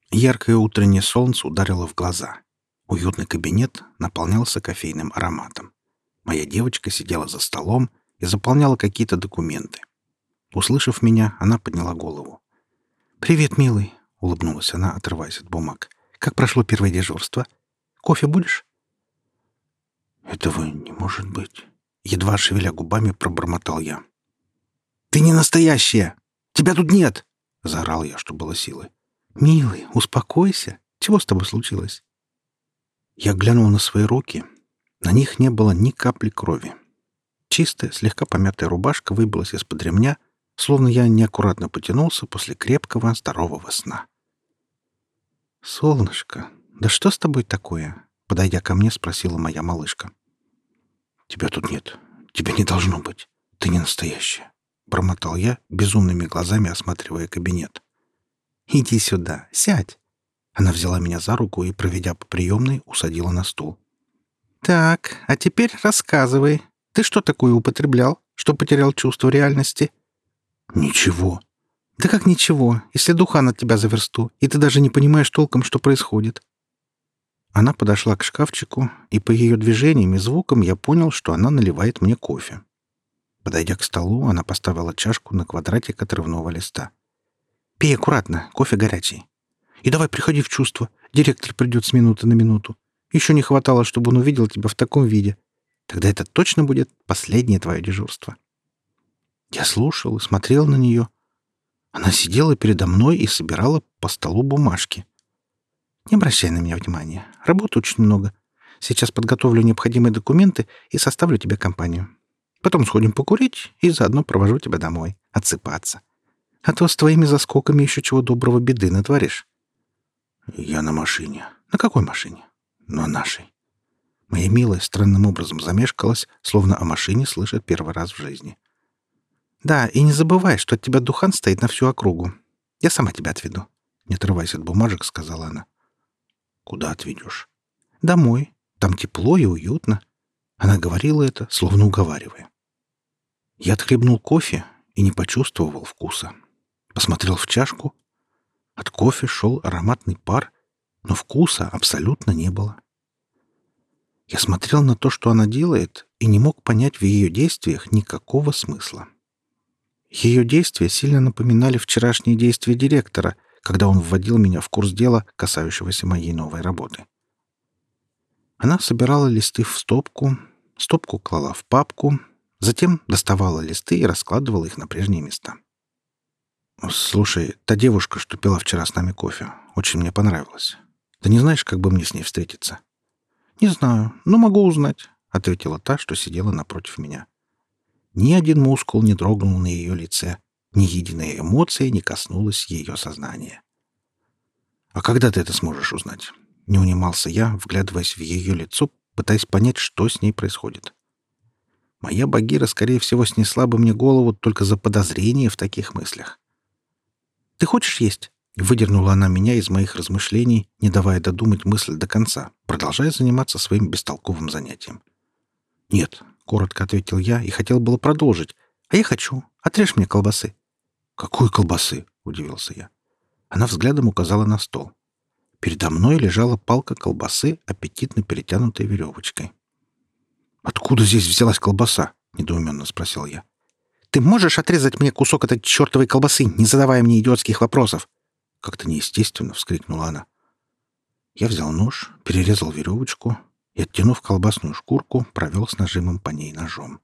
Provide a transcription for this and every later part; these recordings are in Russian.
Яркое утреннее солнце ударило в глаза. Уютный кабинет наполнялся кофейным ароматом. Моя девочка сидела за столом и заполняла какие-то документы. Услышав меня, она подняла голову. «Привет, милый!» — улыбнулась она, отрываясь от бумаг. «Как прошло первое дежурство? Кофе будешь?» «Этого не может быть!» — едва шевеля губами, пробормотал я. «Ты не настоящая! Тебя тут нет!» — заорал я, что было силы. «Милый, успокойся! Чего с тобой случилось?» Я глянул на свои руки. На них не было ни капли крови. Чистая, слегка помятая рубашка выбилась из-под ремня, словно я неаккуратно потянулся после крепкого, здорового сна. «Солнышко, да что с тобой такое?» — подойдя ко мне, спросила моя малышка. «Тебя тут нет. Тебя не должно быть. Ты не настоящая», — бормотал я, безумными глазами осматривая кабинет. «Иди сюда, сядь». Она взяла меня за руку и, проведя по приемной, усадила на стул. «Так, а теперь рассказывай. Ты что такое употреблял, что потерял чувство реальности?» «Ничего». «Да как ничего, если духан от тебя за версту, и ты даже не понимаешь толком, что происходит?» Она подошла к шкафчику, и по ее движениям и звукам я понял, что она наливает мне кофе. Подойдя к столу, она поставила чашку на квадратик отрывного листа. «Пей аккуратно, кофе горячий. И давай приходи в чувство. Директор придет с минуты на минуту. Еще не хватало, чтобы он увидел тебя в таком виде. Тогда это точно будет последнее твое дежурство». Я слушал и смотрел на нее. Она сидела передо мной и собирала по столу бумажки. «Не обращай на меня внимания. Работы очень много. Сейчас подготовлю необходимые документы и составлю тебе компанию. Потом сходим покурить и заодно провожу тебя домой. Отсыпаться. А то с твоими заскоками еще чего доброго беды натворишь». «Я на машине». «На какой машине?» «На нашей». Моя милая странным образом замешкалась, словно о машине слышит первый раз в жизни. «Да, и не забывай, что от тебя духан стоит на всю округу. Я сама тебя отведу», — не отрываясь от бумажек, сказала она. «Куда отведешь?» «Домой. Там тепло и уютно». Она говорила это, словно уговаривая. Я отхлебнул кофе и не почувствовал вкуса. Посмотрел в чашку. От кофе шел ароматный пар, но вкуса абсолютно не было. Я смотрел на то, что она делает, и не мог понять в ее действиях никакого смысла. Ее действия сильно напоминали вчерашние действия директора, когда он вводил меня в курс дела, касающегося моей новой работы. Она собирала листы в стопку, стопку клала в папку, затем доставала листы и раскладывала их на прежние места. «Слушай, та девушка, что пила вчера с нами кофе, очень мне понравилась. Ты не знаешь, как бы мне с ней встретиться?» «Не знаю, но могу узнать», — ответила та, что сидела напротив меня. Ни один мускул не дрогнул на ее лице, ни единая эмоция не коснулась ее сознания. «А когда ты это сможешь узнать?» — не унимался я, вглядываясь в ее лицо, пытаясь понять, что с ней происходит. Моя Багира, скорее всего, снесла бы мне голову только за подозрение в таких мыслях. «Ты хочешь есть?» — выдернула она меня из моих размышлений, не давая додумать мысль до конца, продолжая заниматься своим бестолковым занятием. «Нет», — коротко ответил я и хотел было продолжить. «А я хочу. Отрежь мне колбасы». «Какой колбасы?» — удивился я. Она взглядом указала на стол. Передо мной лежала палка колбасы, аппетитно перетянутая веревочкой. «Откуда здесь взялась колбаса?» — недоуменно спросил я. «Ты можешь отрезать мне кусок этой чертовой колбасы, не задавая мне идиотских вопросов?» Как-то неестественно вскрикнула она. Я взял нож, перерезал веревочку и, оттянув колбасную шкурку, провел с нажимом по ней ножом.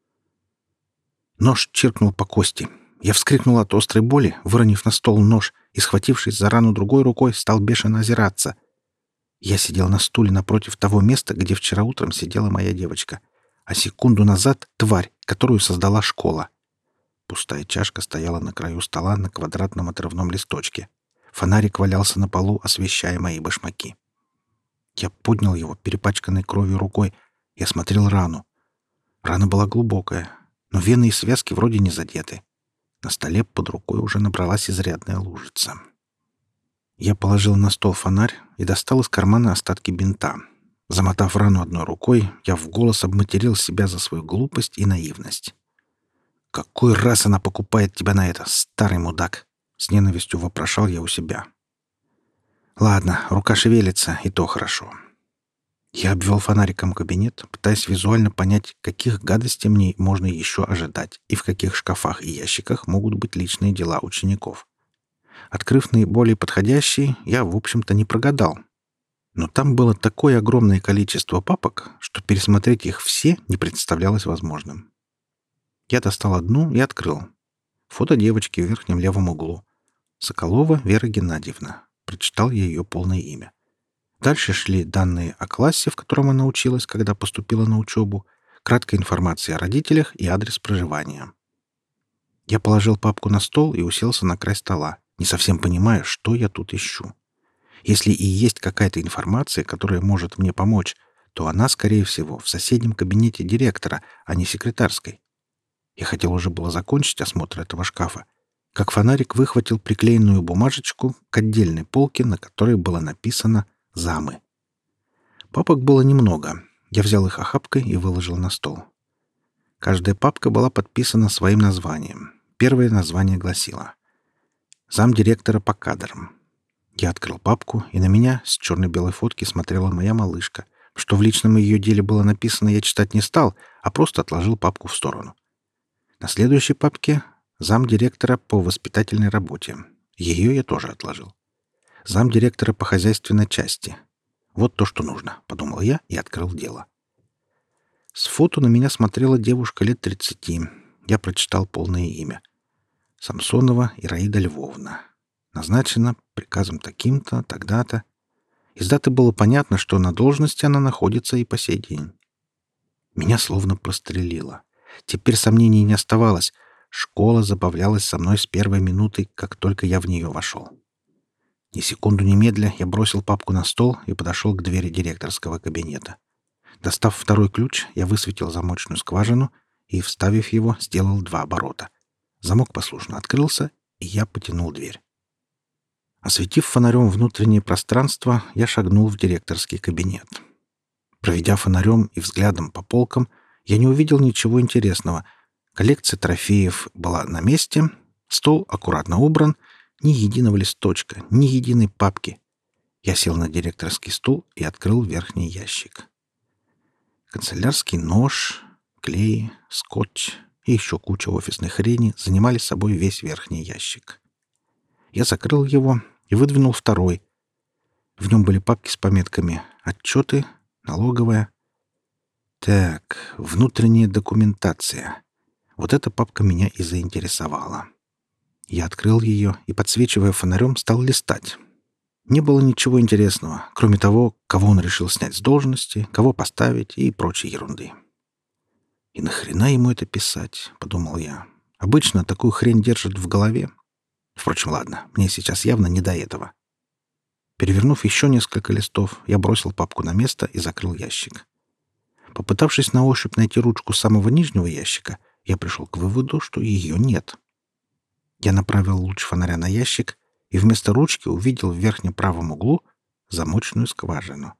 Нож чиркнул по кости. Я вскрикнул от острой боли, выронив на стол нож, и, схватившись за рану другой рукой, стал бешено озираться. Я сидел на стуле напротив того места, где вчера утром сидела моя девочка, а секунду назад — тварь, которую создала школа. Пустая чашка стояла на краю стола на квадратном отрывном листочке. Фонарик валялся на полу, освещая мои башмаки. Я поднял его, перепачканной кровью рукой, и осмотрел рану. Рана была глубокая, но вены и связки вроде не задеты. На столе под рукой уже набралась изрядная лужица. Я положил на стол фонарь и достал из кармана остатки бинта. Замотав рану одной рукой, я вголос обматерил себя за свою глупость и наивность. «Какой раз она покупает тебя на это, старый мудак?» — с ненавистью вопрошал я у себя. Ладно, рука шевелится, и то хорошо. Я обвел фонариком кабинет, пытаясь визуально понять, каких гадостей мне можно еще ожидать и в каких шкафах и ящиках могут быть личные дела учеников. Открыв наиболее подходящий, я, в общем-то, не прогадал. Но там было такое огромное количество папок, что пересмотреть их все не представлялось возможным. Я достал одну и открыл. Фото девочки в верхнем левом углу. Соколова Вера Геннадьевна. Прочитал я ее полное имя. Дальше шли данные о классе, в котором она училась, когда поступила на учебу, краткая информация о родителях и адрес проживания. Я положил папку на стол и уселся на край стола, не совсем понимая, что я тут ищу. Если и есть какая-то информация, которая может мне помочь, то она, скорее всего, в соседнем кабинете директора, а не секретарской. Я хотел уже было закончить осмотр этого шкафа, как фонарик выхватил приклеенную бумажечку к отдельной полке, на которой было написано «Замы». Папок было немного. Я взял их охапкой и выложил на стол. Каждая папка была подписана своим названием. Первое название гласило «Замдиректора по кадрам». Я открыл папку, и на меня с черно-белой фотки смотрела моя малышка. Что в личном ее деле было написано, я читать не стал, а просто отложил папку в сторону. На следующей папке замдиректора по воспитательной работе. Ее я тоже отложил. Замдиректора по хозяйственной части. Вот то, что нужно, подумал я и открыл дело. С фото на меня смотрела девушка лет 30. Я прочитал полное имя. Самсонова Ираида Львовна. Назначена приказом таким-то, тогда-то. Из даты было понятно, что на должности она находится и по сей день. Меня словно прострелило. Теперь сомнений не оставалось. Школа забавлялась со мной с первой минуты, как только я в нее вошел. Ни секунду немедля я бросил папку на стол и подошел к двери директорского кабинета. Достав второй ключ, я высветил замочную скважину и, вставив его, сделал 2 оборота. Замок послушно открылся, и я потянул дверь. Осветив фонарем внутреннее пространство, я шагнул в директорский кабинет. Проведя фонарем и взглядом по полкам, я не увидел ничего интересного. Коллекция трофеев была на месте, стол аккуратно убран, ни единого листочка, ни единой папки. Я сел на директорский стул и открыл верхний ящик. Канцелярский нож, клей, скотч и еще куча офисной хрени занимали собой весь верхний ящик. Я закрыл его и выдвинул второй. В нем были папки с пометками «Отчеты», «Налоговая». Так, внутренняя документация. Вот эта папка меня и заинтересовала. Я открыл ее и, подсвечивая фонарем, стал листать. Не было ничего интересного, кроме того, кого он решил снять с должности, кого поставить и прочей ерунды. «И нахрена ему это писать?» — подумал я. «Обычно такую хрень держат в голове. Впрочем, ладно, мне сейчас явно не до этого». Перевернув еще несколько листов, я бросил папку на место и закрыл ящик. Попытавшись на ощупь найти ручку самого нижнего ящика, я пришел к выводу, что ее нет. Я направил луч фонаря на ящик и вместо ручки увидел в верхнем правом углу замочную скважину.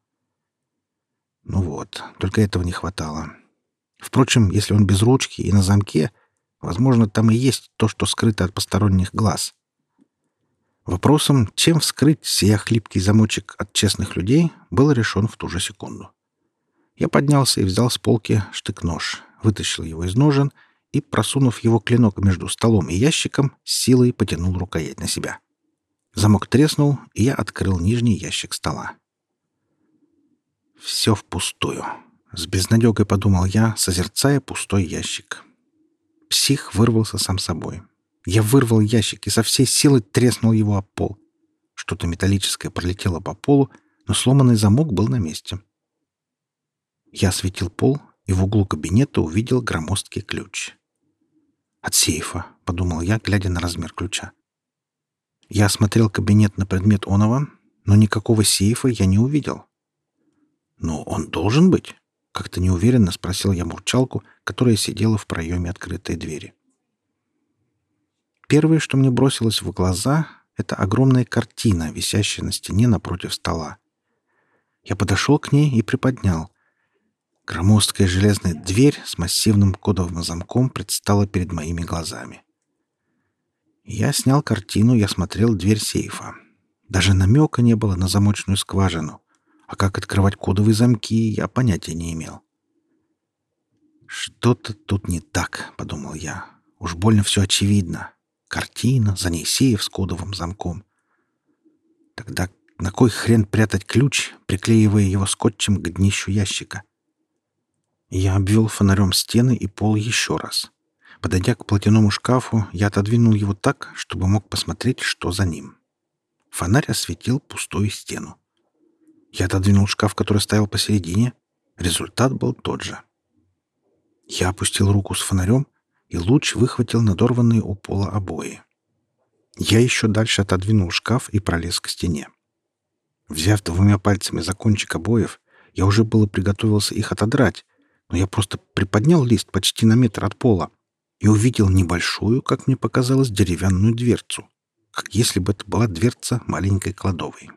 Ну вот, только этого не хватало. Впрочем, если он без ручки и на замке, возможно, там и есть то, что скрыто от посторонних глаз. Вопросом, чем вскрыть сей хлипкий замочек от честных людей, был решен в ту же секунду. Я поднялся и взял с полки штык-нож, вытащил его из ножен и, просунув его клинок между столом и ящиком, с силой потянул рукоять на себя. Замок треснул, и я открыл нижний ящик стола. «Все впустую», — с безнадегой подумал я, созерцая пустой ящик. Псих вырвался сам собой. Я вырвал ящик и со всей силы треснул его об пол. Что-то металлическое пролетело по полу, но сломанный замок был на месте. Я осветил пол и в углу кабинета увидел громоздкий ключ. «От сейфа», — подумал я, глядя на размер ключа. Я осмотрел кабинет на предмет оного, но никакого сейфа я не увидел. «Но он должен быть?» — как-то неуверенно спросил я мурчалку, которая сидела в проеме открытой двери. Первое, что мне бросилось в глаза, — это огромная картина, висящая на стене напротив стола. Я подошел к ней и приподнял. Громоздкая железная дверь с массивным кодовым замком предстала перед моими глазами. Я снял картину и осмотрел дверь сейфа. Даже намека не было на замочную скважину. А как открывать кодовые замки, я понятия не имел. «Что-то тут не так», — подумал я. «Уж больно все очевидно. Картина, за ней сейф с кодовым замком. Тогда на кой хрен прятать ключ, приклеивая его скотчем к днищу ящика?» Я обвел фонарем стены и пол еще раз. Подойдя к платяному шкафу, я отодвинул его так, чтобы мог посмотреть, что за ним. Фонарь осветил пустую стену. Я отодвинул шкаф, который стоял посередине. Результат был тот же. Я опустил руку с фонарем, и луч выхватил надорванные у пола обои. Я еще дальше отодвинул шкаф и пролез к стене. Взяв двумя пальцами за кончик обоев, я уже было приготовился их отодрать, но я просто приподнял лист почти на метр от пола и увидел небольшую, как мне показалось, деревянную дверцу, как если бы это была дверца маленькой кладовой.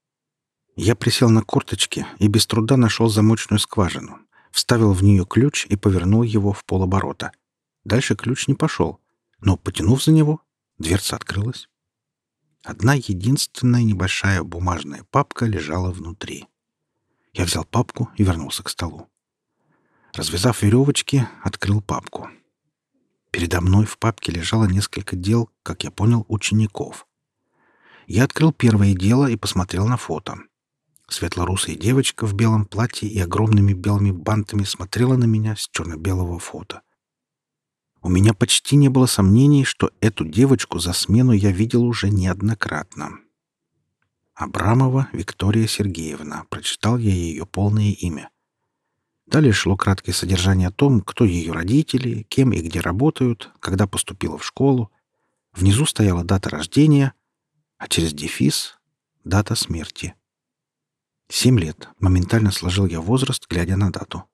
Я присел на корточки и без труда нашел замочную скважину, вставил в нее ключ и повернул его в полоборота. Дальше ключ не пошел, но, потянув за него, дверца открылась. Одна единственная небольшая бумажная папка лежала внутри. Я взял папку и вернулся к столу. Развязав веревочки, открыл папку. Передо мной в папке лежало несколько дел, как я понял, учеников. Я открыл первое дело и посмотрел на фото. Светлорусая девочка в белом платье и огромными белыми бантами смотрела на меня с черно-белого фото. У меня почти не было сомнений, что эту девочку за смену я видел уже неоднократно. Абрамова Виктория Сергеевна. Прочитал я ее полное имя. Далее шло краткое содержание о том, кто ее родители, кем и где работают, когда поступила в школу. Внизу стояла дата рождения, а через дефис — дата смерти. 7 лет. Моментально сложил я возраст, глядя на дату.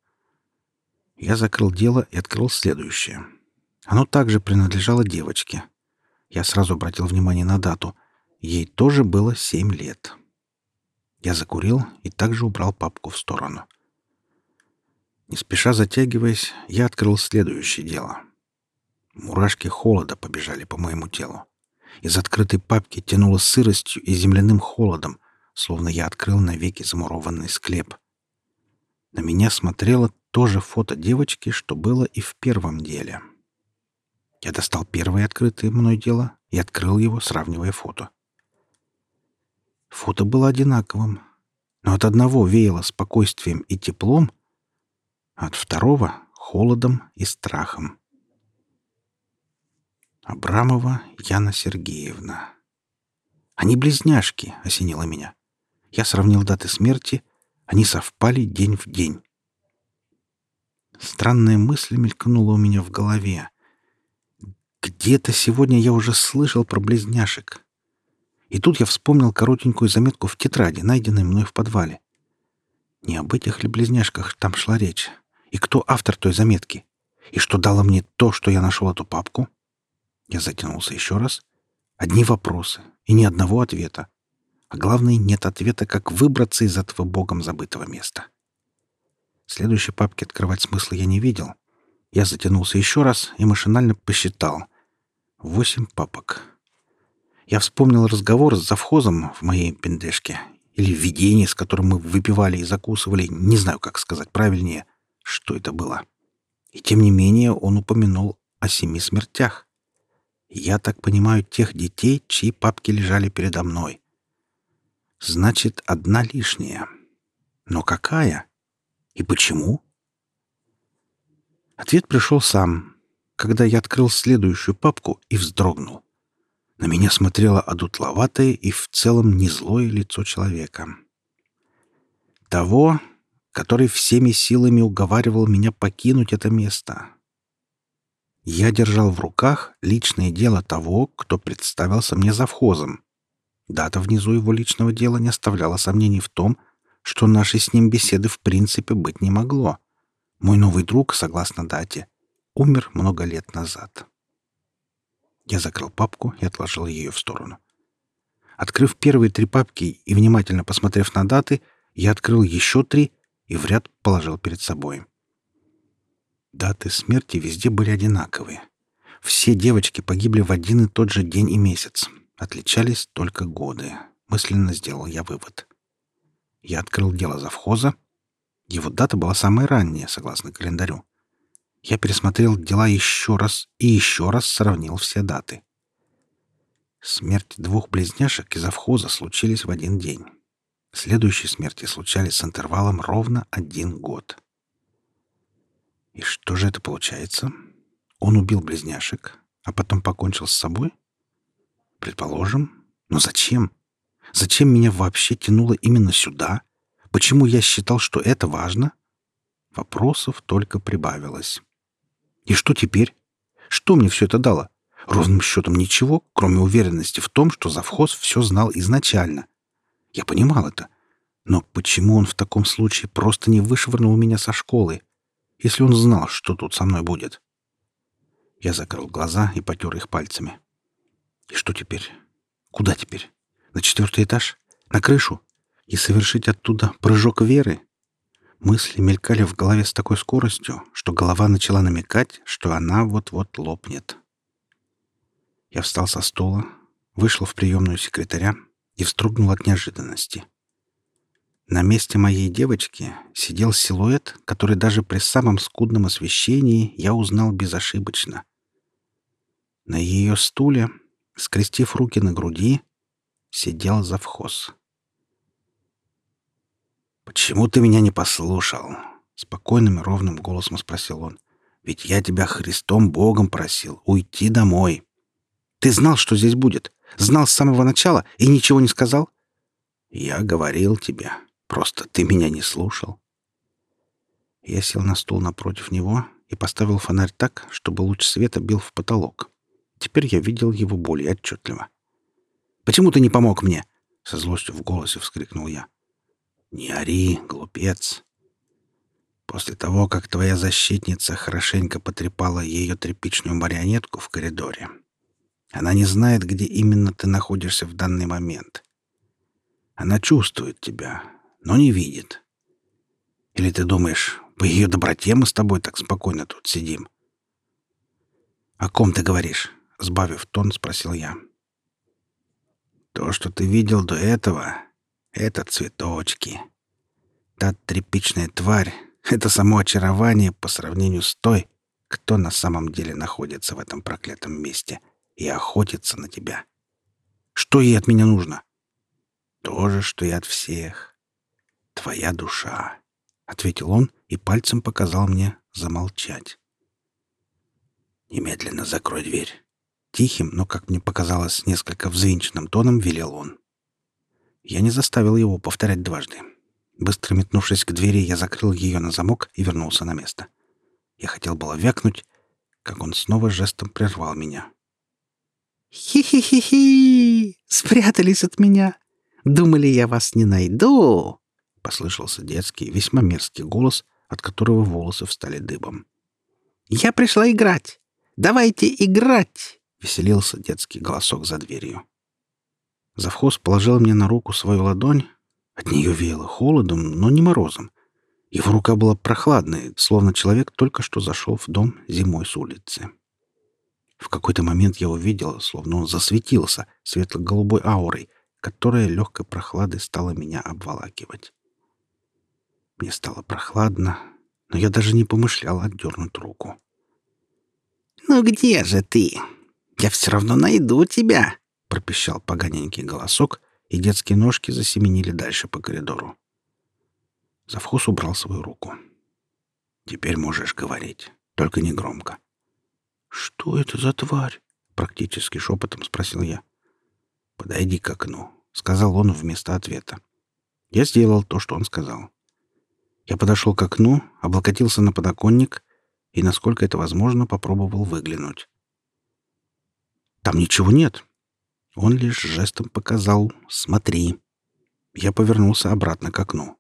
Я закрыл дело и открыл следующее. Оно также принадлежало девочке. Я сразу обратил внимание на дату. Ей тоже было 7 лет. Я закурил и также убрал папку в сторону. Не спеша затягиваясь, я открыл следующее дело. Мурашки холода побежали по моему телу. Из открытой папки тянуло сыростью и земляным холодом, словно я открыл навеки замурованный склеп. На меня смотрело то же фото девочки, что было и в первом деле. Я достал первое открытое мной дело и открыл его, сравнивая фото. Фото было одинаковым, но от одного веяло спокойствием и теплом, а от второго — холодом и страхом. Абрамова Яна Сергеевна. Они близняшки, осенило меня. Я сравнил даты смерти, они совпали день в день. Странная мысль мелькнула у меня в голове. Где-то сегодня я уже слышал про близняшек. И тут я вспомнил коротенькую заметку в тетради, найденной мной в подвале. Не об этих ли близняшках там шла речь? И кто автор той заметки? И что дало мне то, что я нашел эту папку? Я затянулся еще раз. Одни вопросы и ни одного ответа. А главное, нет ответа, как выбраться из этого богом забытого места. Следующей папки открывать смысла я не видел. Я затянулся еще раз и машинально посчитал. 8 папок. Я вспомнил разговор с завхозом в моей пендешке. Или видение, с которым мы выпивали и закусывали. Не знаю, как сказать правильнее, что это было. И тем не менее он упомянул о 7 смертях. Я так понимаю, тех детей, чьи папки лежали передо мной. Значит, одна лишняя. Но какая? И почему? Ответ пришел сам, когда я открыл следующую папку и вздрогнул. На меня смотрело одутловатое и в целом не злое лицо человека. Того, который всеми силами уговаривал меня покинуть это место. Я держал в руках личное дело того, кто представился мне завхозом. Дата внизу его личного дела не оставляла сомнений в том, что нашей с ним беседы в принципе быть не могло. Мой новый друг, согласно дате, умер много лет назад. Я закрыл папку и отложил ее в сторону. Открыв первые 3 папки и внимательно посмотрев на даты, я открыл еще 3 и в ряд положил перед собой. Даты смерти везде были одинаковые. Все девочки погибли в один и тот же день и месяц. Отличались только годы. мысленно сделал я вывод. Я открыл дело завхоза. Его дата была самая ранняя, согласно календарю. Я пересмотрел дела еще раз и еще раз сравнил все даты. Смерть двух близняшек из завхоза случились в один день. Следующие смерти случались с интервалом ровно 1 год. И что же это получается? Он убил близняшек, а потом покончил с собой? Предположим. Но зачем? Зачем меня вообще тянуло именно сюда? Почему я считал, что это важно? Вопросов только прибавилось. И что теперь? Что мне все это дало? Ровным счетом ничего, кроме уверенности в том, что завхоз все знал изначально. Я понимал это. Но почему он в таком случае просто не вышвырнул меня со школы, если он знал, что тут со мной будет? Я закрыл глаза и потер их пальцами. И что теперь? Куда теперь? На 4-й этаж? На крышу? И совершить оттуда прыжок веры? Мысли мелькали в голове с такой скоростью, что голова начала намекать, что она вот-вот лопнет. Я встал со стула, вышел в приемную секретаря и вздрогнул от неожиданности. На месте моей девочки сидел силуэт, который даже при самом скудном освещении я узнал безошибочно. На ее стуле, скрестив руки на груди, сидел завхоз. «Почему ты меня не послушал?» — спокойным и ровным голосом спросил он. «Ведь я тебя Христом Богом просил уйти домой. Ты знал, что здесь будет? Знал с самого начала и ничего не сказал?» «Я говорил тебе. Просто ты меня не слушал». Я сел на стул напротив него и поставил фонарь так, чтобы луч света бил в потолок. Теперь я видел его более отчетливо. «Почему ты не помог мне?» — со злостью в голосе вскрикнул я. «Не ори, глупец. После того, как твоя защитница хорошенько потрепала ее тряпичную марионетку в коридоре, она не знает, где именно ты находишься в данный момент. Она чувствует тебя, но не видит. Или ты думаешь, по ее доброте мы с тобой так спокойно тут сидим?» «О ком ты говоришь?» — сбавив тон, спросил я. «То, что ты видел до этого, — это цветочки. Та тряпичная тварь — это само очарование по сравнению с той, кто на самом деле находится в этом проклятом месте и охотится на тебя. Что ей от меня нужно?» «То же, что и от всех. Твоя душа», — ответил он и пальцем показал мне замолчать. «Немедленно закрой дверь». Тихим, но, как мне показалось, несколько взвинченным тоном велел он. Я не заставил его повторять дважды. Быстро метнувшись к двери, я закрыл ее на замок и вернулся на место. Я хотел было вякнуть, как он снова жестом прервал меня. «Хи-хи-хи-хи! Спрятались от меня! Думали, я вас не найду!» — послышался детский, весьма мерзкий голос, от которого волосы встали дыбом. «Я пришла играть! Давайте играть!» — веселился детский голосок за дверью. Завхоз положил мне на руку свою ладонь. От нее веяло холодом, но не морозом. Его рука была прохладной, словно человек только что зашел в дом зимой с улицы. В какой-то момент я увидел, словно он засветился светло-голубой аурой, которая легкой прохладой стала меня обволакивать. Мне стало прохладно, но я даже не помышлял отдернуть руку. «Ну где же ты? Я все равно найду тебя!» — пропищал поганенький голосок, и детские ножки засеменили дальше по коридору. Завхоз убрал свою руку. «Теперь можешь говорить, только не громко». «Что это за тварь?» — практически шепотом спросил я. «Подойди к окну», — сказал он вместо ответа. Я сделал то, что он сказал. Я подошел к окну, облокотился на подоконник и, насколько это возможно, попробовал выглянуть. Там ничего нет. Он лишь жестом показал «смотри». Я повернулся обратно к окну.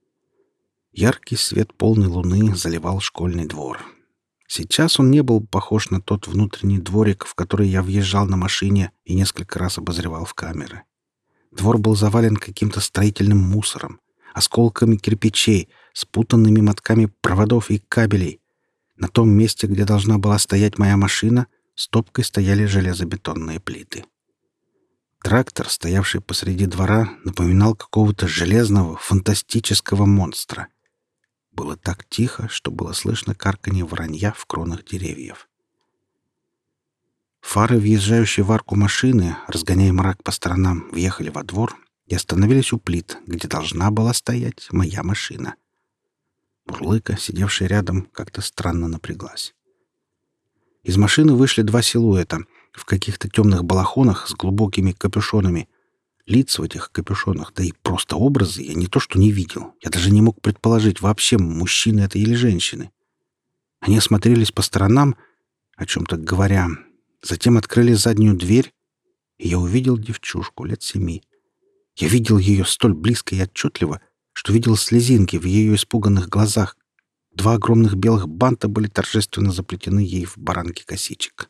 Яркий свет полной луны заливал школьный двор. Сейчас он не был похож на тот внутренний дворик, в который я въезжал на машине и несколько раз обозревал в камеры. Двор был завален каким-то строительным мусором, осколками кирпичей, спутанными мотками проводов и кабелей. На том месте, где должна была стоять моя машина, стопкой стояли железобетонные плиты. Трактор, стоявший посреди двора, напоминал какого-то железного, фантастического монстра. Было так тихо, что было слышно карканье воронья в кронах деревьев. Фары, въезжающие в арку машины, разгоняя мрак по сторонам, въехали во двор и остановились у плит, где должна была стоять моя машина. Бурлыка, сидевшая рядом, как-то странно напряглась. Из машины вышли два силуэта в каких-то темных балахонах с глубокими капюшонами. Лица в этих капюшонах, да и просто образы я не то что не видел, я даже не мог предположить, вообще мужчины это или женщины. Они осмотрелись по сторонам, о чем-то говоря, затем открыли заднюю дверь, и я увидел девчушку лет 7. Я видел ее столь близко и отчетливо, что видел слезинки в ее испуганных глазах. 2 огромных белых банта были торжественно заплетены ей в баранки косичек.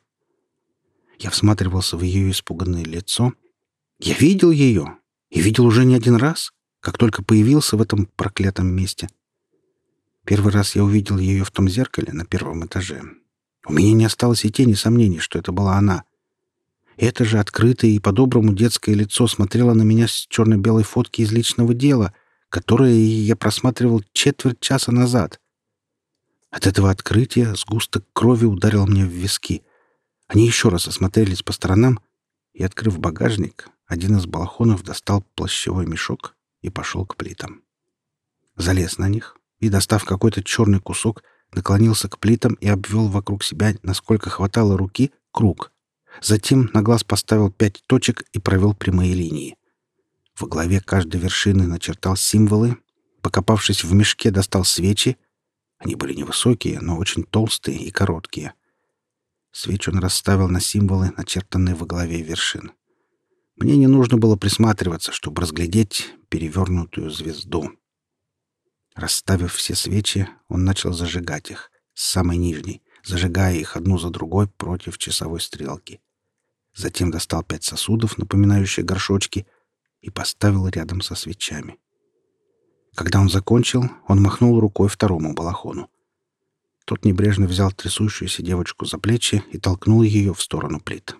Я всматривался в ее испуганное лицо. Я видел ее, и видел уже не один раз, как только появился в этом проклятом месте. Первый раз я увидел ее в том зеркале на 1-м этаже. У меня не осталось и тени сомнений, что это была она. Это же открытое и по-доброму детское лицо смотрело на меня с черно-белой фотки из личного дела, которое я просматривал четверть часа назад. От этого открытия сгусток крови ударил мне в виски. Они еще раз осмотрелись по сторонам, и, открыв багажник, один из балахонов достал плащевой мешок и пошел к плитам. Залез на них и, достав какой-то черный кусок, наклонился к плитам и обвел вокруг себя, насколько хватало руки, круг. Затем на глаз поставил 5 точек и провел прямые линии. Во главе каждой вершины начертал символы. Покопавшись в мешке, достал свечи. Они были невысокие, но очень толстые и короткие. Свечи он расставил на символы, начертанные во главе вершин. Мне не нужно было присматриваться, чтобы разглядеть перевернутую звезду. Расставив все свечи, он начал зажигать их, с самой нижней, зажигая их одну за другой против часовой стрелки. Затем достал 5 сосудов, напоминающих горшочки, и поставил рядом со свечами. Когда он закончил, он махнул рукой 2-му балахону. Тот небрежно взял трясущуюся девочку за плечи и толкнул ее в сторону плит.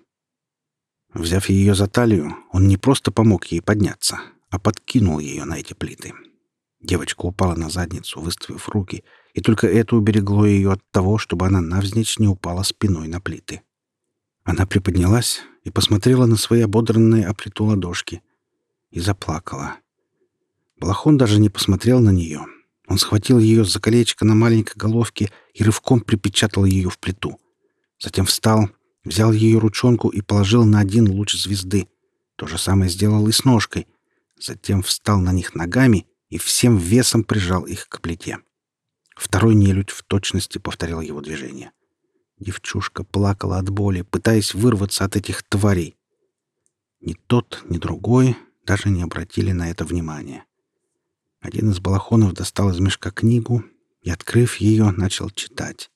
Взяв ее за талию, он не просто помог ей подняться, а подкинул ее на эти плиты. Девочка упала на задницу, выставив руки, и только это уберегло ее от того, чтобы она навзничь не упала спиной на плиты. Она приподнялась и посмотрела на свои ободранные о плиту ладошки и заплакала. Балахон даже не посмотрел на нее. Он схватил ее за колечко на маленькой головке и рывком припечатал ее в плиту. Затем встал, взял ее ручонку и положил на один луч звезды. То же самое сделал и с ножкой. Затем встал на них ногами и всем весом прижал их к плите. Второй нелюдь в точности повторил его движение. Девчушка плакала от боли, пытаясь вырваться от этих тварей. Ни тот, ни другой даже не обратили на это внимания. Один из балахонов достал из мешка книгу и, открыв ее, начал читать.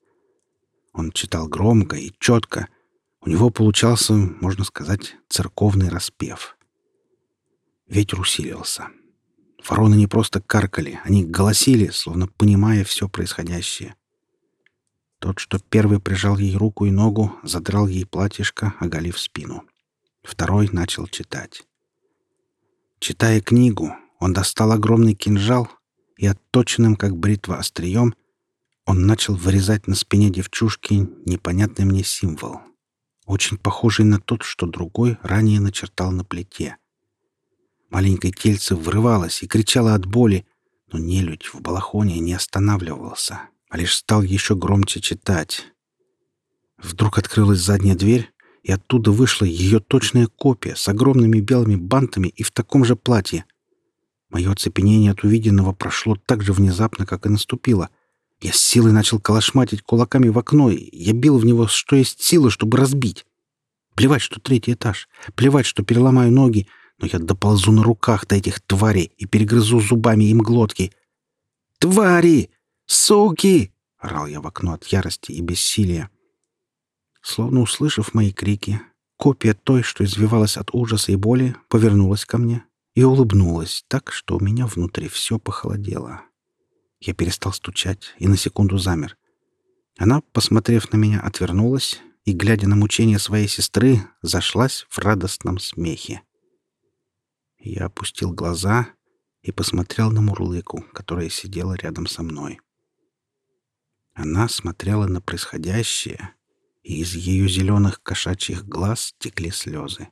Он читал громко и четко. У него получался, можно сказать, церковный распев. Ветер усилился. Вороны не просто каркали, они голосили, словно понимая все происходящее. Тот, что первый прижал ей руку и ногу, задрал ей платьишко, оголив спину. Второй начал читать. Читая книгу, он достал огромный кинжал и отточенным, как бритва, острием он начал вырезать на спине девчушки непонятный мне символ, очень похожий на тот, что другой ранее начертал на плите. Маленькое тельце вырывалось и кричало от боли, но нелюдь в балахоне не останавливался, а лишь стал еще громче читать. Вдруг открылась задняя дверь, и оттуда вышла ее точная копия с огромными белыми бантами и в таком же платье. Мое оцепенение от увиденного прошло так же внезапно, как и наступило. Я с силой начал колошматить кулаками в окно, и я бил в него, что есть силы, чтобы разбить. Плевать, что 3-й этаж, плевать, что переломаю ноги, но я доползу на руках до этих тварей и перегрызу зубами им глотки. «Твари! Суки!» — орал я в окно от ярости и бессилия. Словно услышав мои крики, копия той, что извивалась от ужаса и боли, повернулась ко мне и улыбнулась так, что у меня внутри все похолодело. Я перестал стучать и на секунду замер. Она, посмотрев на меня, отвернулась и, глядя на мучения своей сестры, зашлась в радостном смехе. Я опустил глаза и посмотрел на Мурлыку, которая сидела рядом со мной. Она смотрела на происходящее, и из ее зеленых кошачьих глаз текли слезы.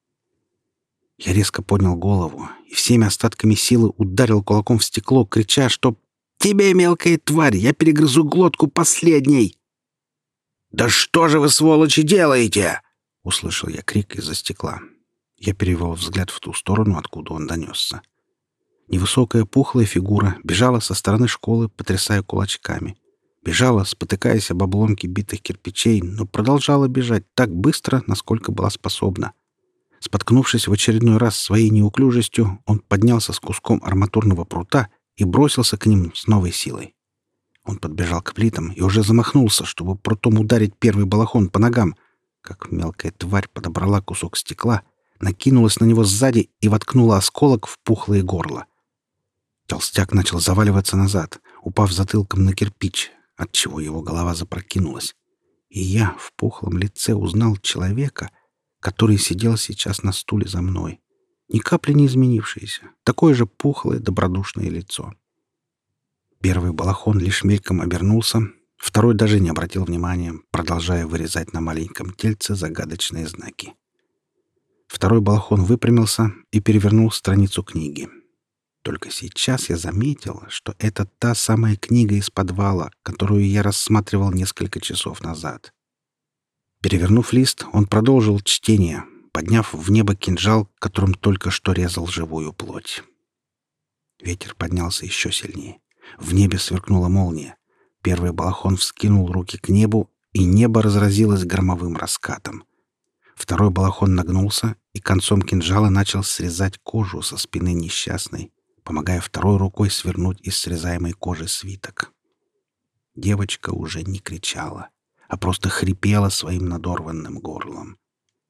Я резко поднял голову и всеми остатками силы ударил кулаком в стекло, крича, что «Тебе, мелкая тварь, я перегрызу глотку последней!» «Да что же вы, сволочи, делаете?» — услышал я крик из-за стекла. Я перевел взгляд в ту сторону, откуда он донесся. Невысокая пухлая фигура бежала со стороны школы, потрясая кулачками. Бежала, спотыкаясь об обломки битых кирпичей, но продолжала бежать так быстро, насколько была способна. Споткнувшись в очередной раз своей неуклюжестью, он поднялся с куском арматурного прута и бросился к ним с новой силой. Он подбежал к плитам и уже замахнулся, чтобы прутом ударить первый балахон по ногам, как мелкая тварь подобрала кусок стекла, накинулась на него сзади и воткнула осколок в пухлое горло. Толстяк начал заваливаться назад, упав затылком на кирпич, отчего его голова запрокинулась. И я в пухлом лице узнал человека, который сидел сейчас на стуле за мной. Ни капли не изменившееся, такое же пухлое, добродушное лицо. Первый балахон лишь мельком обернулся, второй даже не обратил внимания, продолжая вырезать на маленьком тельце загадочные знаки. Второй балахон выпрямился и перевернул страницу книги. Только сейчас я заметил, что это та самая книга из подвала, которую я рассматривал несколько часов назад. Перевернув лист, он продолжил чтение, подняв в небо кинжал, которым только что резал живую плоть. Ветер поднялся еще сильнее. В небе сверкнула молния. Первый балахон вскинул руки к небу, и небо разразилось громовым раскатом. Второй балахон нагнулся и концом кинжала начал срезать кожу со спины несчастной, помогая второй рукой свернуть из срезаемой кожи свиток. Девочка уже не кричала, а просто хрипела своим надорванным горлом.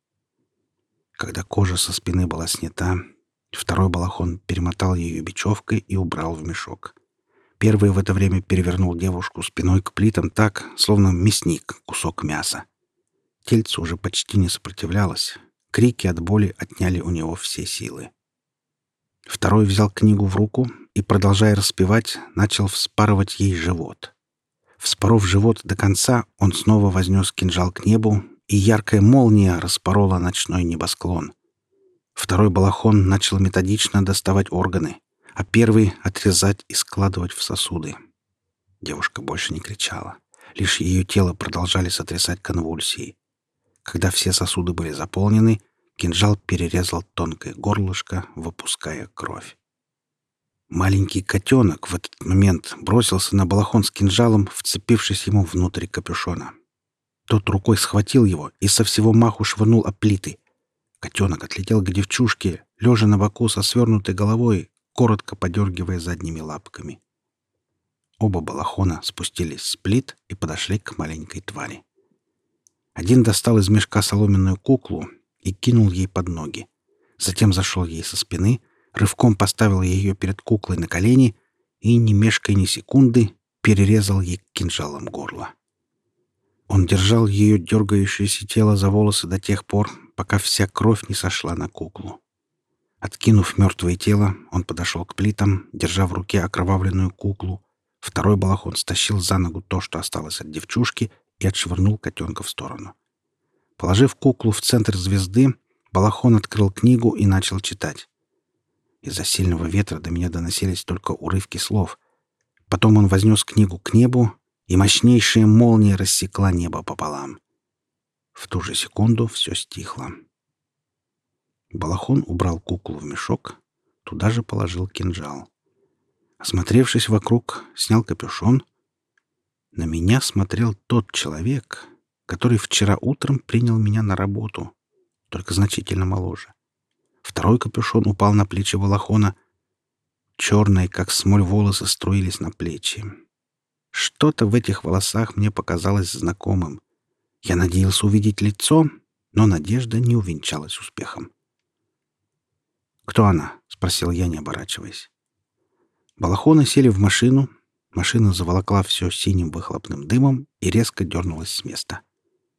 Когда кожа со спины была снята, второй балахон перемотал ее бечевкой и убрал в мешок. Первый в это время перевернул девушку спиной к плитам так, словно мясник кусок мяса. Тельце уже почти не сопротивлялось. Крики от боли отняли у него все силы. Второй взял книгу в руку и, продолжая распевать, начал вспарывать ей живот. Вспоров живот до конца, он снова вознес кинжал к небу, и яркая молния распорола ночной небосклон. Второй балахон начал методично доставать органы, а первый — отрезать и складывать в сосуды. Девушка больше не кричала. Лишь ее тело продолжали сотрясать конвульсии. Когда все сосуды были заполнены, кинжал перерезал тонкое горлышко, выпуская кровь. Маленький котенок в этот момент бросился на балахон с кинжалом, вцепившись ему внутрь капюшона. Тот рукой схватил его и со всего маху швырнул об плиты. Котенок отлетел к девчушке, лежа на боку со свернутой головой, коротко подергивая задними лапками. Оба балахона спустились с плит и подошли к маленькой твари. Один достал из мешка соломенную куклу и кинул ей под ноги. Затем зашел ей со спины, рывком поставил ее перед куклой на колени и, не мешкая ни секунды, перерезал ей кинжалом горло. Он держал ее дергающееся тело за волосы до тех пор, пока вся кровь не сошла на куклу. Откинув мертвое тело, он подошел к плитам, держа в руке окровавленную куклу. Второй балахон стащил за ногу то, что осталось от девчушки, и отшвырнул котенка в сторону. Положив куклу в центр звезды, балахон открыл книгу и начал читать. Из-за сильного ветра до меня доносились только урывки слов. Потом он вознес книгу к небу, и мощнейшая молния рассекла небо пополам. В ту же секунду все стихло. Балахон убрал куклу в мешок, туда же положил кинжал. Осмотревшись вокруг, снял капюшон. На меня смотрел тот человек, который вчера утром принял меня на работу, только значительно моложе. Второй капюшон упал на плечи балахона. Черные, как смоль, волосы струились на плечи. Что-то в этих волосах мне показалось знакомым. Я надеялся увидеть лицо, но надежда не увенчалась успехом. «Кто она?» — спросил я, не оборачиваясь. Балахоны сели в машину. Машина заволокла все синим выхлопным дымом и резко дернулась с места.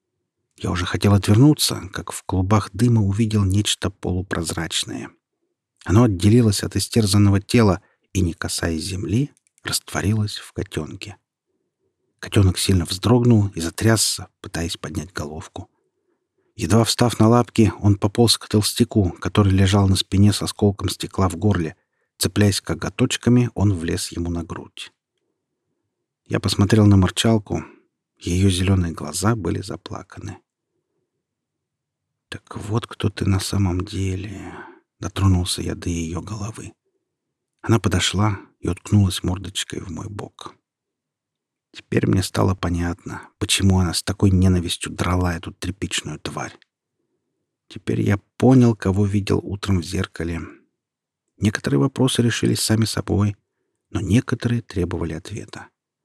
Я уже хотел отвернуться, как в клубах дыма увидел нечто полупрозрачное. Оно отделилось от истерзанного тела и, не касаясь земли, растворилось в котенке. Котенок сильно вздрогнул и затрясся, пытаясь поднять головку. Едва встав на лапки, он пополз к толстяку, который лежал на спине с осколком стекла в горле. Цепляясь коготочками, он влез ему на грудь. Я посмотрел на мурчалку. Ее зеленые глаза были заплаканы. «Так вот кто ты на самом деле!» — дотронулся я до ее головы. Она подошла и уткнулась мордочкой в мой бок. Теперь мне стало понятно, почему она с такой ненавистью драла эту тряпичную тварь. Теперь я понял, кого видел утром в зеркале. Некоторые вопросы решились сами собой, но некоторые требовали ответа.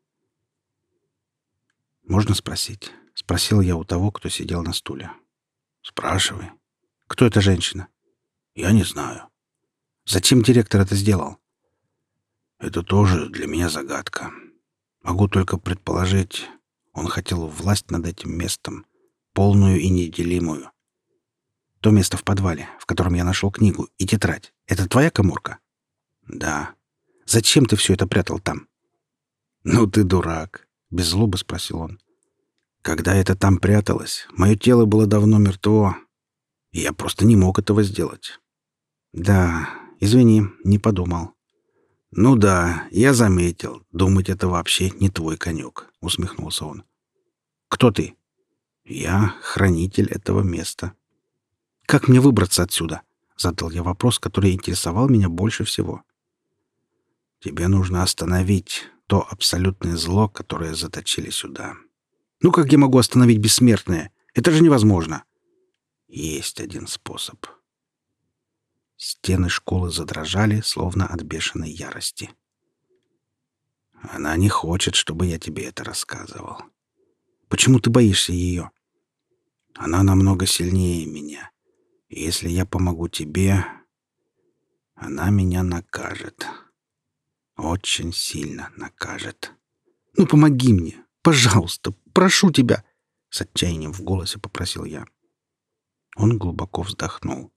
«Можно спросить?» — спросил я у того, кто сидел на стуле. «Спрашивай. Кто эта женщина?» «Я не знаю». «Зачем директор это сделал?» «Это тоже для меня загадка. Могу только предположить, он хотел власть над этим местом, полную и неделимую. То место в подвале, в котором я нашел книгу и тетрадь, это твоя каморка?» «Да». «Зачем ты все это прятал там?» «Ну ты дурак», — без злобы спросил он. «Когда это там пряталось, мое тело было давно мертво, и я просто не мог этого сделать». «Да, извини, не подумал». «Ну да, я заметил. Думать это вообще не твой конек», — усмехнулся он. «Кто ты?» «Я хранитель этого места». «Как мне выбраться отсюда?» — задал я вопрос, который интересовал меня больше всего. «Тебе нужно остановить то абсолютное зло, которое заточили сюда». «Ну как я могу остановить бессмертное? Это же невозможно!» «Есть один способ». Стены школы задрожали, словно от бешеной ярости. «Она не хочет, чтобы я тебе это рассказывал». «Почему ты боишься ее?» «Она намного сильнее меня. И если я помогу тебе, она меня накажет. Очень сильно накажет». «Ну, помоги мне! Пожалуйста! Прошу тебя!» С отчаянием в голосе попросил я. Он глубоко вздохнул.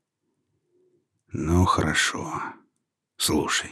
«Ну, хорошо. Слушай.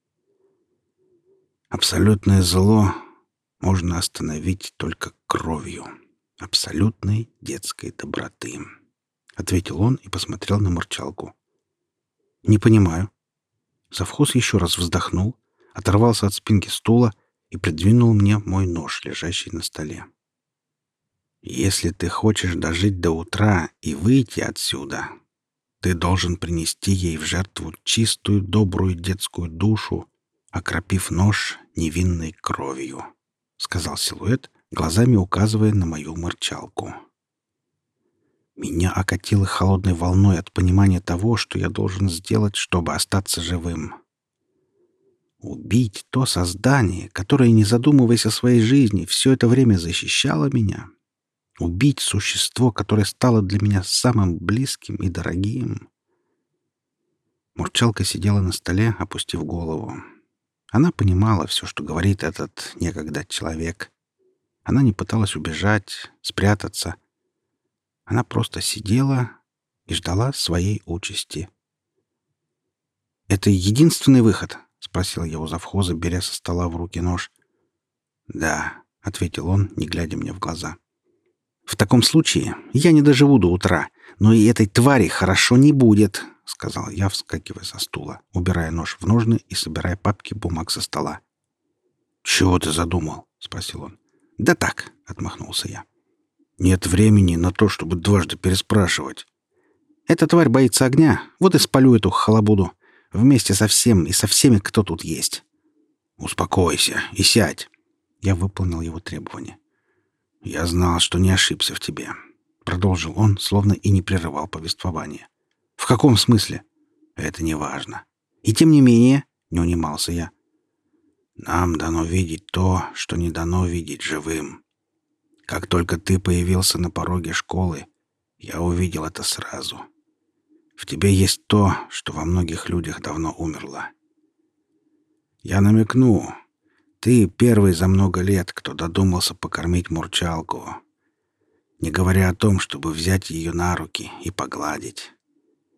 Абсолютное зло можно остановить только кровью абсолютной детской доброты», — ответил он и посмотрел на мурчалку. «Не понимаю». Завхоз еще раз вздохнул, оторвался от спинки стула и придвинул мне мой нож, лежащий на столе. «Если ты хочешь дожить до утра и выйти отсюда, ты должен принести ей в жертву чистую, добрую детскую душу, окропив нож невинной кровью», — сказал силуэт, глазами указывая на мою мурчалку. Меня окатило холодной волной от понимания того, что я должен сделать, чтобы остаться живым. Убить то создание, которое, не задумываясь о своей жизни, все это время защищало меня. Убить существо, которое стало для меня самым близким и дорогим. Мурчалка сидела на столе, опустив голову. Она понимала все, что говорит этот некогда человек. Она не пыталась убежать, спрятаться. Она просто сидела и ждала своей участи. «Это единственный выход?» — спросил я у завхоза, беря со стола в руки нож. «Да», — ответил он, не глядя мне в глаза. «В таком случае я не доживу до утра, но и этой твари хорошо не будет», — сказал я, вскакивая со стула, убирая нож в ножны и собирая папки бумаг со стола. «Чего ты задумал?» — спросил он. «Да так», — отмахнулся я. «Нет времени на то, чтобы дважды переспрашивать». «Эта тварь боится огня, вот и спалю эту халабуду. Вместе со всем и со всеми, кто тут есть». «Успокойся и сядь». Я выполнил его требование. «Я знал, что не ошибся в тебе», — продолжил он, словно и не прерывал повествование. «В каком смысле?» «Это не важно». «И тем не менее», — не унимался я. «Нам дано видеть то, что не дано видеть живым. Как только ты появился на пороге школы, я увидел это сразу. В тебе есть то, что во многих людях давно умерло. Я намекну, ты первый за много лет, кто додумался покормить мурчалку, не говоря о том, чтобы взять ее на руки и погладить.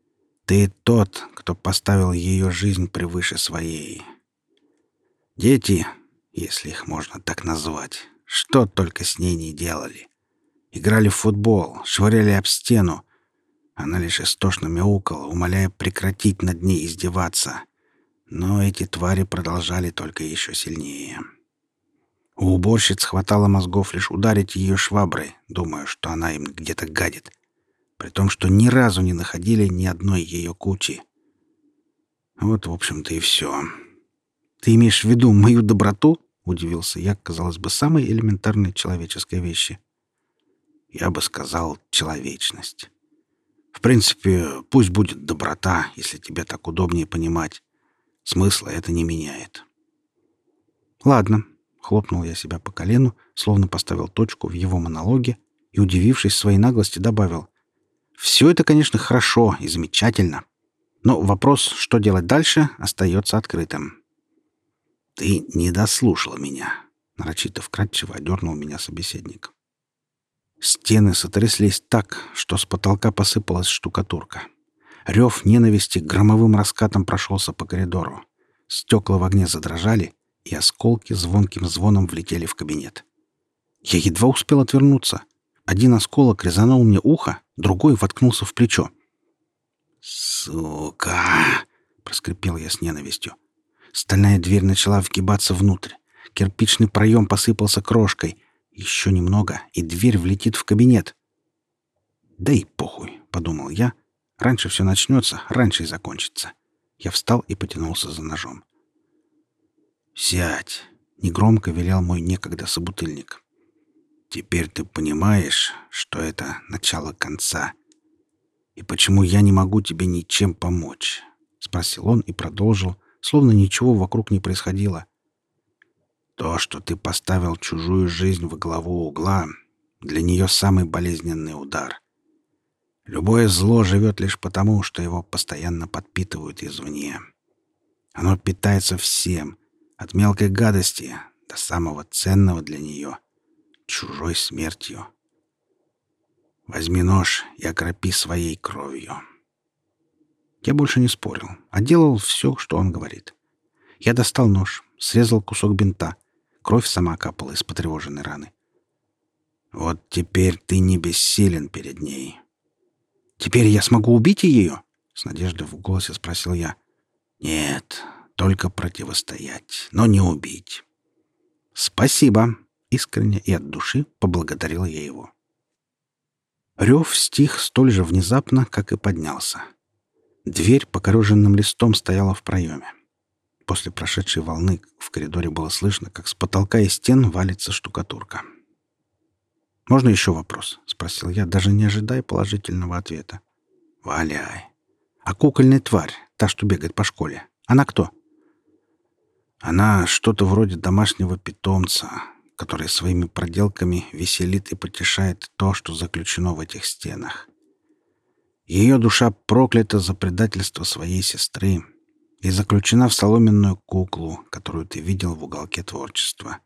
Ты тот, кто поставил ее жизнь превыше своей. Дети, если их можно так назвать, что только с ней не делали. Играли в футбол, швыряли об стену. Она лишь истошно мяукала, умоляя прекратить над ней издеваться. Но эти твари продолжали только еще сильнее. У уборщиц хватало мозгов лишь ударить ее шваброй, думая, что она им где-то гадит, при том, что ни разу не находили ни одной ее кучи. Вот, в общем-то, и все. «Ты имеешь в виду мою доброту?» — удивился я, казалось бы, самой элементарной человеческой вещи. Я бы сказал, человечность. В принципе, пусть будет доброта, если тебе так удобнее понимать. Смысла это не меняет. «Ладно», — хлопнул я себя по колену, словно поставил точку в его монологе и, удивившись своей наглости, добавил: «Все это, конечно, хорошо и замечательно, но вопрос, что делать дальше, остается открытым». «Ты не дослушала меня», — нарочито вкратчиво одернул меня собеседник. Стены сотряслись так, что с потолка посыпалась штукатурка. Рев ненависти громовым раскатом прошелся по коридору. Стекла в огне задрожали, и осколки звонким звоном влетели в кабинет. Я едва успел отвернуться. Один осколок резанул мне ухо, другой воткнулся в плечо. «Сука!» — проскрипел я с ненавистью. Стальная дверь начала вгибаться внутрь. Кирпичный проем посыпался крошкой. Еще немного, и дверь влетит в кабинет. «Да и похуй», — подумал я. «Раньше все начнется, раньше и закончится». Я встал и потянулся за ножом. «Сядь», — негромко велел мой некогда собутыльник. «Теперь ты понимаешь, что это начало конца. И почему я не могу тебе ничем помочь?» — спросил он и продолжил, словно ничего вокруг не происходило. «То, что ты поставил чужую жизнь во главу угла, для нее самый болезненный удар. Любое зло живет лишь потому, что его постоянно подпитывают извне. Оно питается всем, от мелкой гадости до самого ценного для нее — чужой смертью. Возьми нож и окропи своей кровью». Я больше не спорил, а делал все, что он говорит. Я достал нож, срезал кусок бинта. Кровь сама капала из потревоженной раны. «Вот теперь ты не бессилен перед ней». «Теперь я смогу убить ее?» — с надеждой в голосе спросил я. «Нет, только противостоять, но не убить». «Спасибо», — искренне и от души поблагодарил я его. Рев стих столь же внезапно, как и поднялся. Дверь покореженным листом стояла в проеме. После прошедшей волны в коридоре было слышно, как с потолка и стен валится штукатурка. «Можно еще вопрос?» — спросил я, даже не ожидая положительного ответа. «Валяй. А кукольная тварь, та, что бегает по школе, она кто?» «Она что-то вроде домашнего питомца, который своими проделками веселит и потешает то, что заключено в этих стенах. Ее душа проклята за предательство своей сестры и заключена в соломенную куклу, которую ты видел в уголке творчества».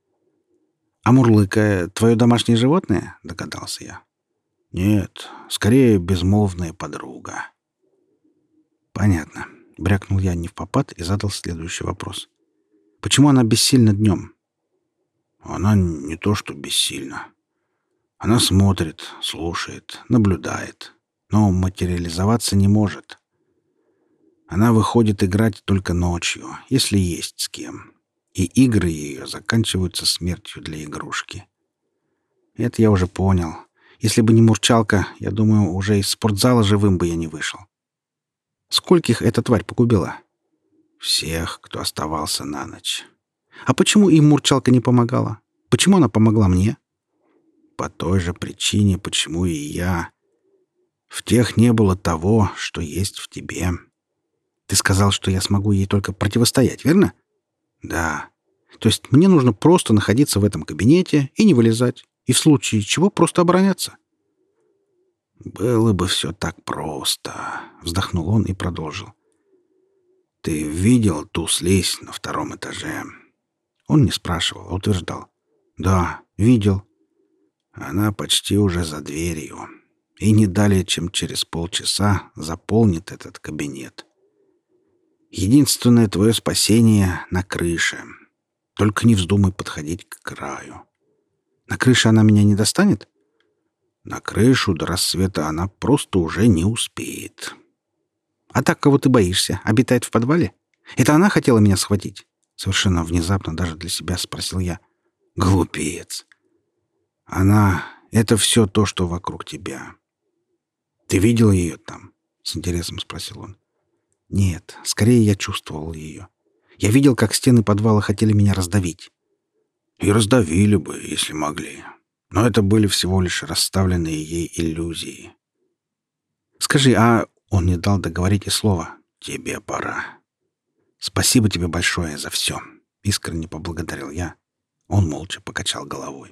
«А мурлыка — твое домашнее животное?» — догадался я. «Нет, скорее безмолвная подруга». «Понятно», — брякнул я невпопад и задал следующий вопрос. «Почему она бессильна днем?» «Она не то что бессильна. Она смотрит, слушает, наблюдает, но материализоваться не может. Она выходит играть только ночью, если есть с кем, и игры ее заканчиваются смертью для игрушки. Это я уже понял. Если бы не Мурчалка, я думаю, уже из спортзала живым бы я не вышел. Скольких эта тварь погубила?» «Всех, кто оставался на ночь». «А почему им Мурчалка не помогала? Почему она помогла мне?» «По той же причине, почему и я. В тех не было того, что есть в тебе». «Ты сказал, что я смогу ей только противостоять, верно?» «Да». «То есть мне нужно просто находиться в этом кабинете и не вылезать, и в случае чего просто обороняться?» «Было бы все так просто», — вздохнул он и продолжил. «Ты видел ту слизь на 2-м этаже?» Он не спрашивал, а утверждал. «Да, видел. Она почти уже за дверью. и не далее, чем через полчаса заполнит этот кабинет. Единственное твое спасение — на крыше. Только не вздумай подходить к краю. На крыше она меня не достанет? На крышу до рассвета она просто уже не успеет. А так, кого ты боишься, обитает в подвале? Это она хотела меня схватить? Совершенно внезапно даже для себя спросил я. Глупец. Она — это все то, что вокруг тебя. Ты видел ее там? С интересом спросил он. Нет, скорее я чувствовал ее. Я видел, как стены подвала хотели меня раздавить. И раздавили бы, если могли. Но это были всего лишь расставленные ей иллюзии. Скажи, а он не дал договорить и слова. Тебе пора. Спасибо тебе большое за все. Искренне поблагодарил я. Он молча покачал головой.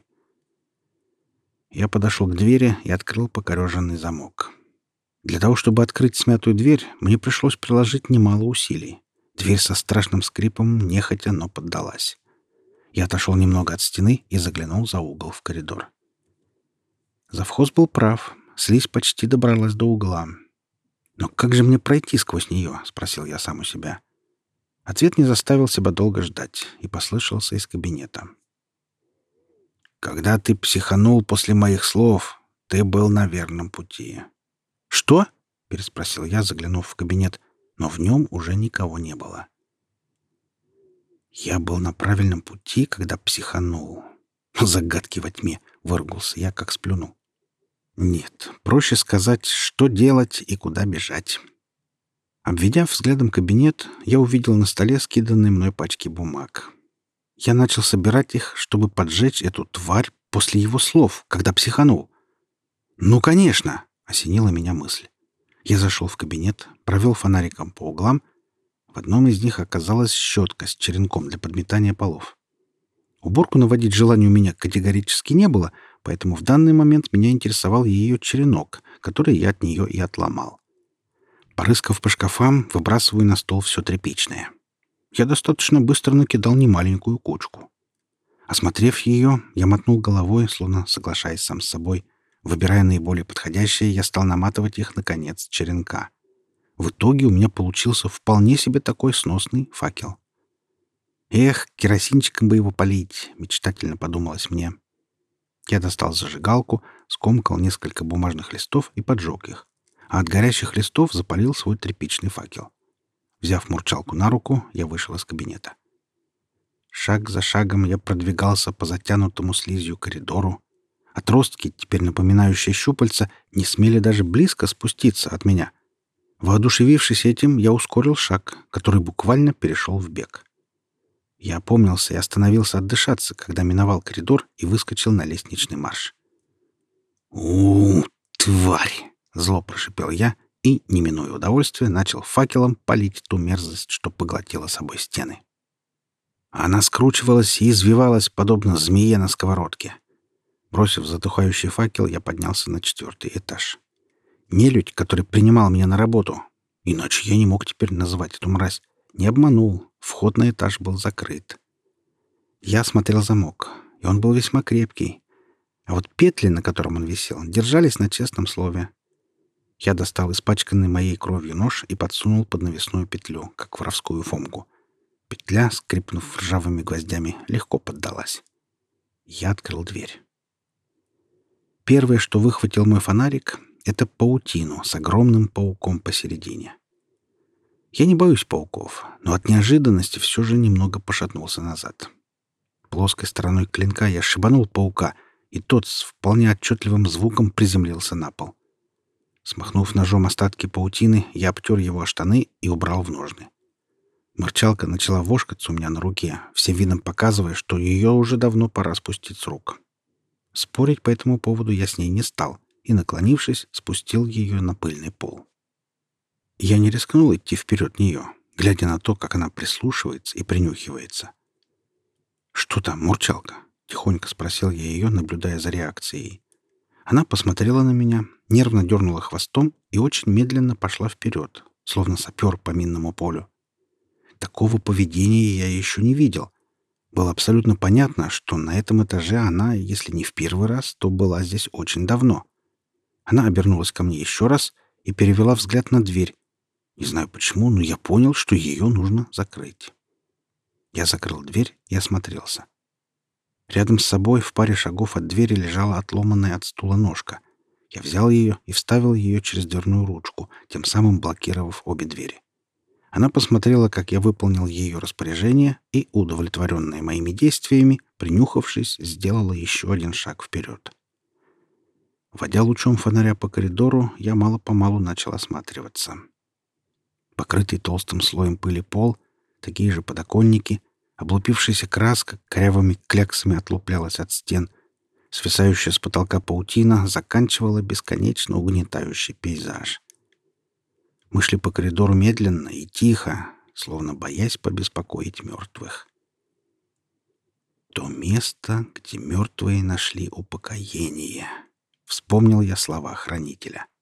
Я подошел к двери и открыл покореженный замок. Для того, чтобы открыть смятую дверь, мне пришлось приложить немало усилий. Дверь со страшным скрипом нехотя, но поддалась. Я отошел немного от стены и заглянул за угол в коридор. Завхоз был прав. Слизь почти добралась до угла. «Но как же мне пройти сквозь нее?» — спросил я сам у себя. Ответ не заставил себя долго ждать и послышался из кабинета. «Когда ты психанул после моих слов, ты был на верном пути». «Что?» — переспросил я, заглянув в кабинет, но в нем уже никого не было. «Я был на правильном пути, когда психанул». «Загадки во тьме!» — выругался я, как сплюнул. «Нет, проще сказать, что делать и куда бежать». Обведя взглядом кабинет, я увидел на столе скиданные мной пачки бумаг. Я начал собирать их, чтобы поджечь эту тварь после его слов, когда психанул. «Ну, конечно!» — осенила меня мысль. Я зашел в кабинет, провел фонариком по углам. В одном из них оказалась щетка с черенком для подметания полов. Уборку наводить желания у меня категорически не было, поэтому в данный момент меня интересовал ее черенок, который я от нее и отломал. Порыскав по шкафам, выбрасываю на стол все тряпичное. Я достаточно быстро накидал немаленькую кучку. Осмотрев ее, я мотнул головой, словно соглашаясь сам с собой. Выбирая наиболее подходящие, я стал наматывать их на конец черенка. В итоге у меня получился вполне себе такой сносный факел. «Эх, керосинчиком бы его полить!» — мечтательно подумалось мне. Я достал зажигалку, скомкал несколько бумажных листов и поджег их, а от горящих листов запалил свой тряпичный факел. Взяв мурчалку на руку, я вышел из кабинета. Шаг за шагом я продвигался по затянутому слизью коридору. Отростки, теперь напоминающие щупальца, не смели даже близко спуститься от меня. Воодушевившись этим, я ускорил шаг, который буквально перешел в бег. Я опомнился и остановился отдышаться, когда миновал коридор и выскочил на лестничный марш. Тварь!» — зло прошипел я и, не минуя удовольствия, начал факелом палить ту мерзость, что поглотила собой стены. Она скручивалась и извивалась, подобно змее на сковородке. Бросив затухающий факел, я поднялся на 4-й этаж. Нелюдь, который принимал меня на работу, иначе я не мог теперь называть эту мразь, не обманул, вход на этаж был закрыт. Я осмотрел замок, и он был весьма крепкий. А вот петли, на котором он висел, держались на честном слове. Я достал испачканный моей кровью нож и подсунул под навесную петлю, как воровскую фомку. Петля, скрипнув ржавыми гвоздями, легко поддалась. Я открыл дверь. Первое, что выхватил мой фонарик, — это паутину с огромным пауком посередине. Я не боюсь пауков, но от неожиданности все же немного пошатнулся назад. Плоской стороной клинка я шибанул паука, и тот с вполне отчетливым звуком приземлился на пол. Смахнув ножом остатки паутины, я обтер его о штаны и убрал в ножны. Мурчалка начала вошкаться у меня на руке, всем видом показывая, что ее уже давно пора спустить с рук. Спорить по этому поводу я с ней не стал и, наклонившись, спустил ее на пыльный пол. Я не рискнул идти вперед нее, глядя на то, как она прислушивается и принюхивается. «Что там, Мурчалка?» — тихонько спросил я ее, наблюдая за реакцией. Она посмотрела на меня, нервно дернула хвостом и очень медленно пошла вперед, словно сапер по минному полю. Такого поведения я еще не видел. Было абсолютно понятно, что на этом этаже она, если не в первый раз, то была здесь очень давно. Она обернулась ко мне еще раз и перевела взгляд на дверь. Не знаю почему, но я понял, что ее нужно закрыть. Я закрыл дверь и осмотрелся. Рядом с собой в паре шагов от двери лежала отломанная от стула ножка. Я взял ее и вставил ее через дверную ручку, тем самым блокировав обе двери. Она посмотрела, как я выполнил ее распоряжение, и, удовлетворенная моими действиями, принюхавшись, сделала еще один шаг вперед. Водя лучом фонаря по коридору, я мало-помалу начал осматриваться. Покрытый толстым слоем пыли пол, такие же подоконники, облупившаяся краска корявыми кляксами отлуплялась от стен, свисающая с потолка паутина заканчивала бесконечно угнетающий пейзаж. Мы шли по коридору медленно и тихо, словно боясь побеспокоить мертвых. «То место, где мертвые нашли упокоение», — вспомнил я слова хранителя.